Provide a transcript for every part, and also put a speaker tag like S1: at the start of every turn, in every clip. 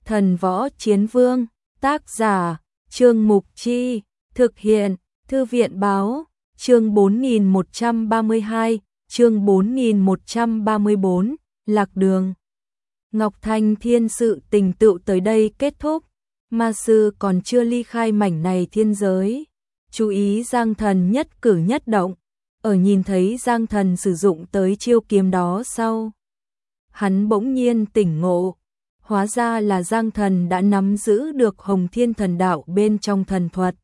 S1: Thần Võ Chiến Vương, tác giả, Trương Mục Chi, thực hiện, Thư viện Báo, chương 4132, chương 4134, Lạc Đường. Ngọc Thanh Thiên sự tình tựu tới đây kết thúc, ma sư còn chưa ly khai mảnh này thiên giới. Chú ý Giang Thần nhất cử nhất động, ở nhìn thấy Giang Thần sử dụng tới chiêu kiếm đó sau. Hắn bỗng nhiên tỉnh ngộ, hóa ra là Giang Thần đã nắm giữ được Hồng Thiên Thần Đạo bên trong thần thuật.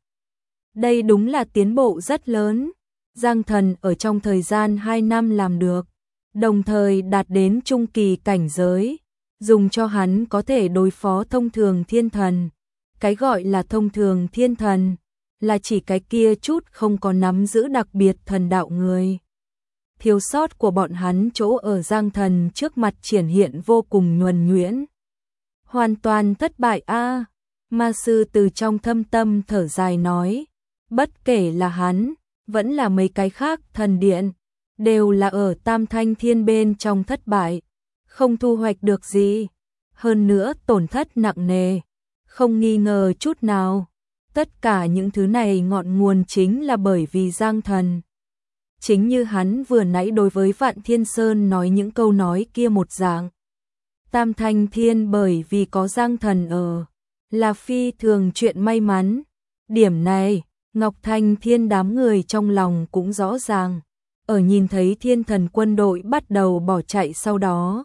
S1: Đây đúng là tiến bộ rất lớn, Giang Thần ở trong thời gian 2 năm làm được, đồng thời đạt đến trung kỳ cảnh giới, dùng cho hắn có thể đối phó thông thường thiên thần. Cái gọi là thông thường thiên thần, là chỉ cái kia chút không có nắm giữ đặc biệt thần đạo người. Thiếu sót của bọn hắn chỗ ở Giang Thần trước mặt triển hiện vô cùng nhuần nhuyễn. Hoàn toàn thất bại a. Ma sư từ trong thâm tâm thở dài nói, bất kể là hắn, vẫn là mấy cái khác thần điện, đều là ở Tam Thanh Thiên bên trong thất bại, không thu hoạch được gì, hơn nữa tổn thất nặng nề, không nghi ngờ chút nào. Tất cả những thứ này ngọn nguồn chính là bởi vì Giang Thần. Chính như hắn vừa nãy đối với Vạn Thiên Sơn nói những câu nói kia một dạng. Tam Thanh Thiên bởi vì có Giang Thần ở, là phi thường chuyện may mắn. Điểm này, Ngọc Thanh Thiên đám người trong lòng cũng rõ ràng. Ở nhìn thấy Thiên Thần quân đội bắt đầu bỏ chạy sau đó.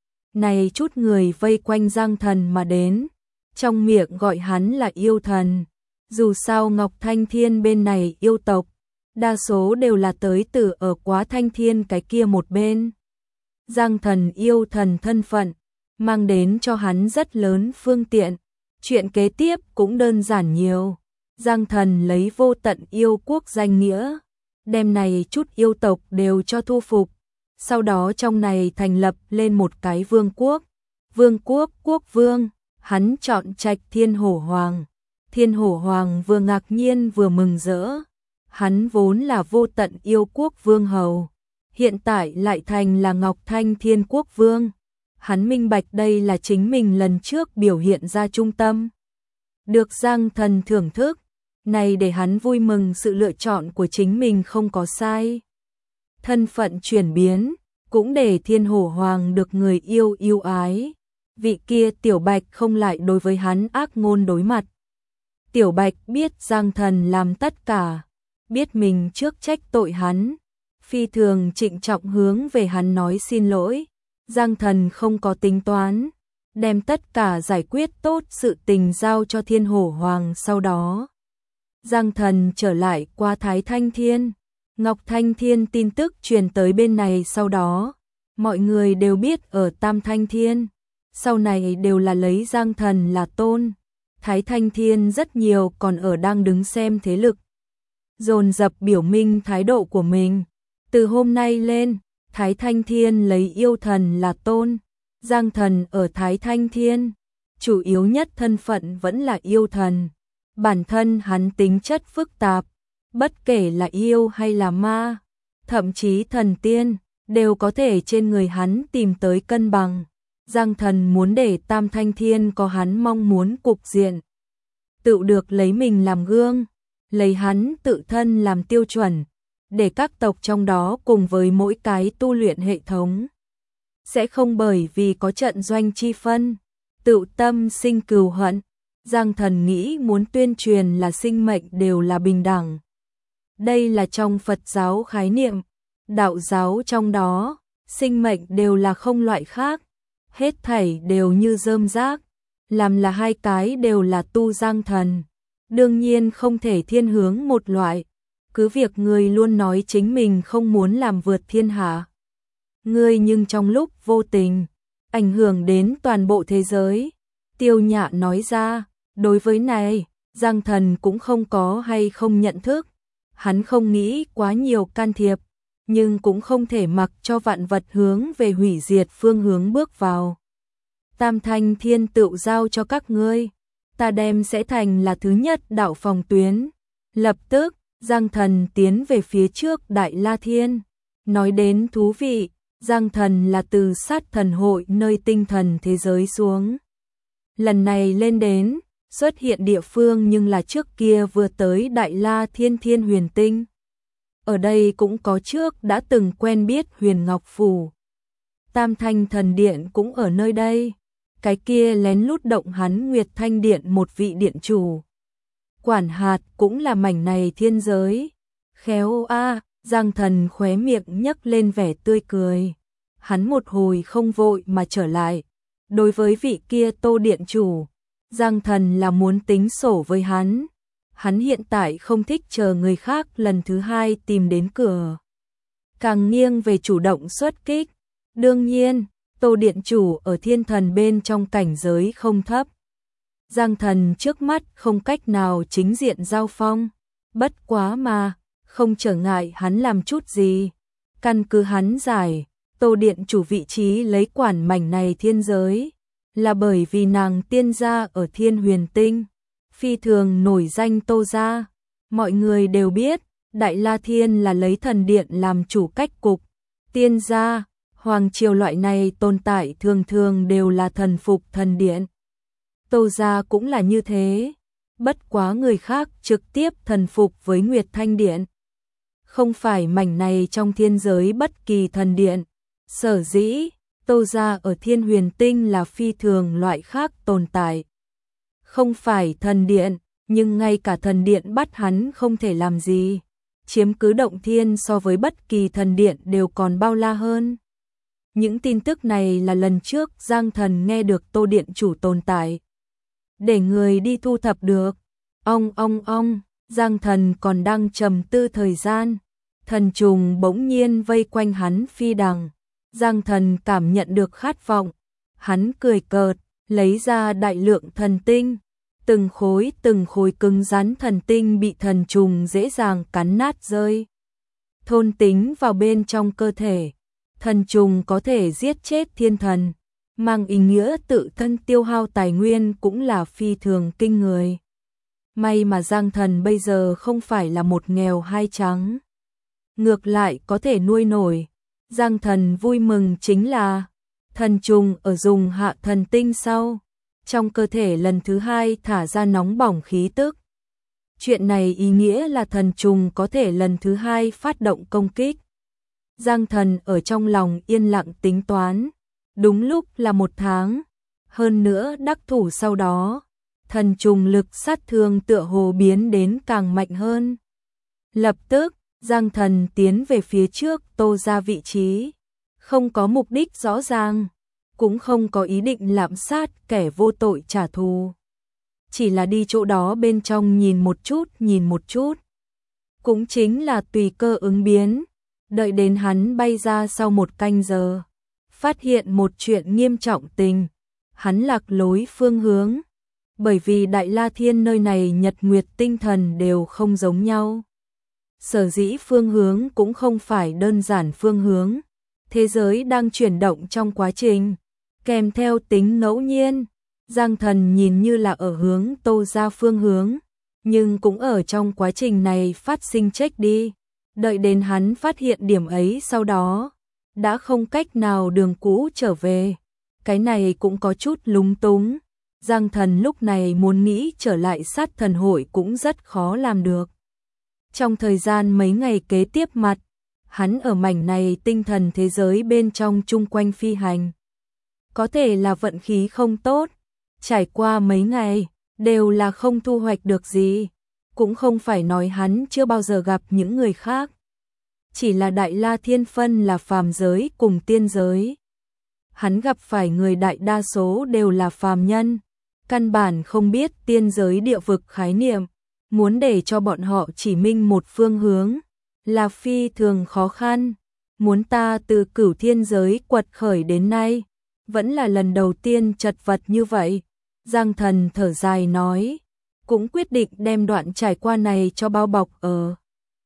S1: Này chút người vây quanh Giang Thần mà đến, trong miệng gọi hắn là yêu thần. Dù sao Ngọc Thanh Thiên bên này yêu tộc, đa số đều là tới từ ở Quá Thanh Thiên cái kia một bên. Giang Thần yêu thần thân phận, mang đến cho hắn rất lớn phương tiện. Chuyện kế tiếp cũng đơn giản nhiều. Giang Thần lấy vô tận yêu quốc danh nghĩa, đem này chút yêu tộc đều cho thu phục. Sau đó trong này thành lập lên một cái vương quốc. Vương quốc quốc vương, hắn chọn Trạch Thiên Hổ Hoàng. Thiên Hổ Hoàng vừa ngạc nhiên vừa mừng rỡ. Hắn vốn là vô tận yêu quốc vương hầu, hiện tại lại thành là Ngọc Thanh Thiên quốc vương. Hắn minh bạch đây là chính mình lần trước biểu hiện ra trung tâm. Được Giang Thần thưởng thức, này để hắn vui mừng sự lựa chọn của chính mình không có sai. Thân phận chuyển biến, cũng để Thiên Hổ Hoàng được người yêu yêu ái. Vị kia Tiểu Bạch không lại đối với hắn ác ngôn đối mặt. Tiểu Bạch biết Giang Thần làm tất cả, biết mình trước trách tội hắn, phi thường trịnh trọng hướng về hắn nói xin lỗi. Giang Thần không có tính toán, đem tất cả giải quyết tốt sự tình giao cho Thiên Hổ Hoàng sau đó. Giang Thần trở lại qua Thái Thanh Thiên, Ngọc Thanh Thiên tin tức truyền tới bên này sau đó. Mọi người đều biết ở Tam Thanh Thiên, sau này đều là lấy Giang Thần là tôn. Thái Thanh Thiên rất nhiều còn ở đang đứng xem thế lực, dồn dập biểu minh thái độ của mình. Từ hôm nay lên, Thái Thanh Thiên lấy yêu thần là tôn. Giang Thần ở Thái Thanh Thiên, chủ yếu nhất thân phận vẫn là yêu thần. Bản thân hắn tính chất phức tạp, bất kể là yêu hay là ma, thậm chí thần tiên, đều có thể trên người hắn tìm tới cân bằng. Giang Thần muốn để Tam Thanh Thiên có hắn mong muốn cục diện, tự được lấy mình làm gương, lấy hắn tự thân làm tiêu chuẩn, để các tộc trong đó cùng với mỗi cái tu luyện hệ thống. Sẽ không bởi vì có trận doanh chi phân, tự tâm sinh cừu hận. Giang Thần nghĩ muốn tuyên truyền là sinh mệnh đều là bình đẳng. Đây là trong Phật giáo khái niệm, đạo giáo trong đó, sinh mệnh đều là không loại khác. Hết thảy đều như rơm rác, làm là hai cái đều là tu Giang Thần. Đương nhiên không thể thiên hướng một loại, cứ việc người luôn nói chính mình không muốn làm vượt thiên hạ. Ngươi nhưng trong lúc vô tình, ảnh hưởng đến toàn bộ thế giới. Tiêu Nhã nói ra, đối với này, Giang Thần cũng không có hay không nhận thức. Hắn không nghĩ quá nhiều can thiệp, nhưng cũng không thể mặc cho vạn vật hướng về hủy diệt phương hướng bước vào. Tam Thanh Thiên tựu giao cho các ngươi, ta đem sẽ thành là thứ nhất đạo phòng tuyến. Lập tức, Giang Thần tiến về phía trước Đại La Thiên. Nói đến thú vị, Giang Thần là từ sát thần hội nơi tinh thần thế giới xuống. Lần này lên đến, xuất hiện địa phương nhưng là trước kia vừa tới Đại La Thiên Thiên Huyền Tinh. Ở đây cũng có trước đã từng quen biết Huyền Ngọc Phủ. Tam Thanh Thần Điện cũng ở nơi đây. Cái kia lén lút động hắn Nguyệt Thanh Điện một vị điện chủ. Quản hạt cũng là mảnh này thiên giới. Khéo a, Giang Thần khóe miệng nhấc lên vẻ tươi cười. Hắn một hồi không vội mà trở lại. Đối với vị kia Tô điện chủ, Giang Thần là muốn tính sổ với hắn. Hắn hiện tại không thích chờ người khác lần thứ hai tìm đến cửa. Càng nghiêng về chủ động xuất kích. Đương nhiên, Tô điện chủ ở thiên thần bên trong cảnh giới không thấp. Giang Thần trước mắt không cách nào chính diện giao phong. Bất quá mà, không trở ngại hắn làm chút gì. Căn cứ hắn giải, Tô điện chủ vị trí lấy quản mảnh này thiên giới, là bởi vì nàng tiên gia ở Thiên Huyền Tinh, phi thường nổi danh Tô gia. Mọi người đều biết, Đại La Thiên là lấy thần điện làm chủ cách cục. Tiên gia, hoàng triều loại này tồn tại thường thường đều là thần phục thần điện. Tô gia cũng là như thế, bất quá người khác trực tiếp thần phục với Nguyệt Thanh Điện. Không phải mảnh này trong thiên giới bất kỳ thần điện. Sở dĩ, Tô gia ở Thiên Huyền Tinh là phi thường loại khác tồn tại. Không phải thần điện, nhưng ngay cả thần điện bắt hắn không thể làm gì. Chiếm cứ động thiên so với bất kỳ thần điện đều còn bao la hơn. Những tin tức này là lần trước Giang Thần nghe được Tô điện chủ tồn tại. Để người đi thu thập được. Ong, Giang Thần còn đang trầm tư thời gian. Thần trùng bỗng nhiên vây quanh hắn phi đằng. Giang Thần cảm nhận được khát vọng. Hắn cười cợt, lấy ra đại lượng thần tinh. Từng khối cứng rắn thần tinh bị thần trùng dễ dàng cắn nát rơi. Thôn tính vào bên trong cơ thể. Thần trùng có thể giết chết thiên thần. Mang ý nghĩa tự thân tiêu hao tài nguyên cũng là phi thường kinh người. May mà Giang Thần bây giờ không phải là một nghèo hai trắng. Ngược lại có thể nuôi nổi. Giang Thần vui mừng chính là thần trùng ở dùng hạ thần tinh sau, trong cơ thể lần thứ hai thả ra nóng bỏng khí tức. Chuyện này ý nghĩa là thần trùng có thể lần thứ hai phát động công kích. Giang Thần ở trong lòng yên lặng tính toán. Đúng lúc là 1 tháng. Hơn nữa đắc thủ sau đó, thần trùng lực sát thương tựa hồ biến đến càng mạnh hơn. Lập tức, Giang Thần tiến về phía trước Tô gia vị trí. Không có mục đích rõ ràng, cũng không có ý định lạm sát kẻ vô tội trả thù. Chỉ là đi chỗ đó bên trong nhìn một chút. Cũng chính là tùy cơ ứng biến. Đợi đến hắn bay ra sau 1 canh giờ. Phát hiện một chuyện nghiêm trọng tình. Hắn lạc lối phương hướng. Bởi vì Đại La Thiên nơi này nhật nguyệt tinh thần đều không giống nhau. Sở dĩ phương hướng cũng không phải đơn giản phương hướng. Thế giới đang chuyển động trong quá trình. Kèm theo tính ngẫu nhiên. Giang Thần nhìn như là ở hướng Tô gia phương hướng. Nhưng cũng ở trong quá trình này phát sinh check đi. Đợi đến hắn phát hiện điểm ấy sau đó. Đã không cách nào đường cũ trở về. Cái này cũng có chút lúng túng. Giang Thần lúc này muốn nghĩ trở lại sát thần hội cũng rất khó làm được. Trong thời gian mấy ngày kế tiếp mặt, hắn ở mảnh này tinh thần thế giới bên trong chung quanh phi hành. Có thể là vận khí không tốt, trải qua mấy ngày, đều là không thu hoạch được gì. Cũng không phải nói hắn chưa bao giờ gặp những người khác. Chỉ là Đại La Thiên phân là phàm giới cùng tiên giới. Hắn gặp phải người đại đa số đều là phàm nhân. Căn bản không biết tiên giới địa vực khái niệm. Muốn để cho bọn họ chỉ minh một phương hướng là phi thường khó khăn. Muốn ta từ Cửu Thiên giới quật khởi đến nay, vẫn là lần đầu tiên chật vật như vậy. Giang Thần thở dài nói, cũng quyết định đem đoạn trải qua này cho bao bọc ở.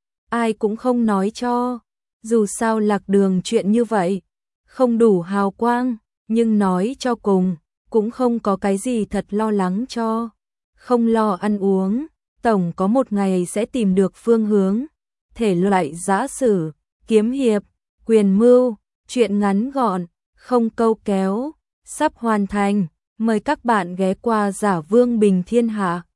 S1: Ai cũng không nói cho, dù sao lạc đường chuyện như vậy, không đủ hào quang, nhưng nói cho cùng, cũng không có cái gì thật lo lắng cho. Không lo ăn uống, tổng có một ngày sẽ tìm được phương hướng. Thể loại giã sử, kiếm hiệp, quyền mưu, chuyện ngắn gọn, không câu kéo, sắp hoàn thành. Mời các bạn ghé qua Giả Vương Bình Thiên Hạ.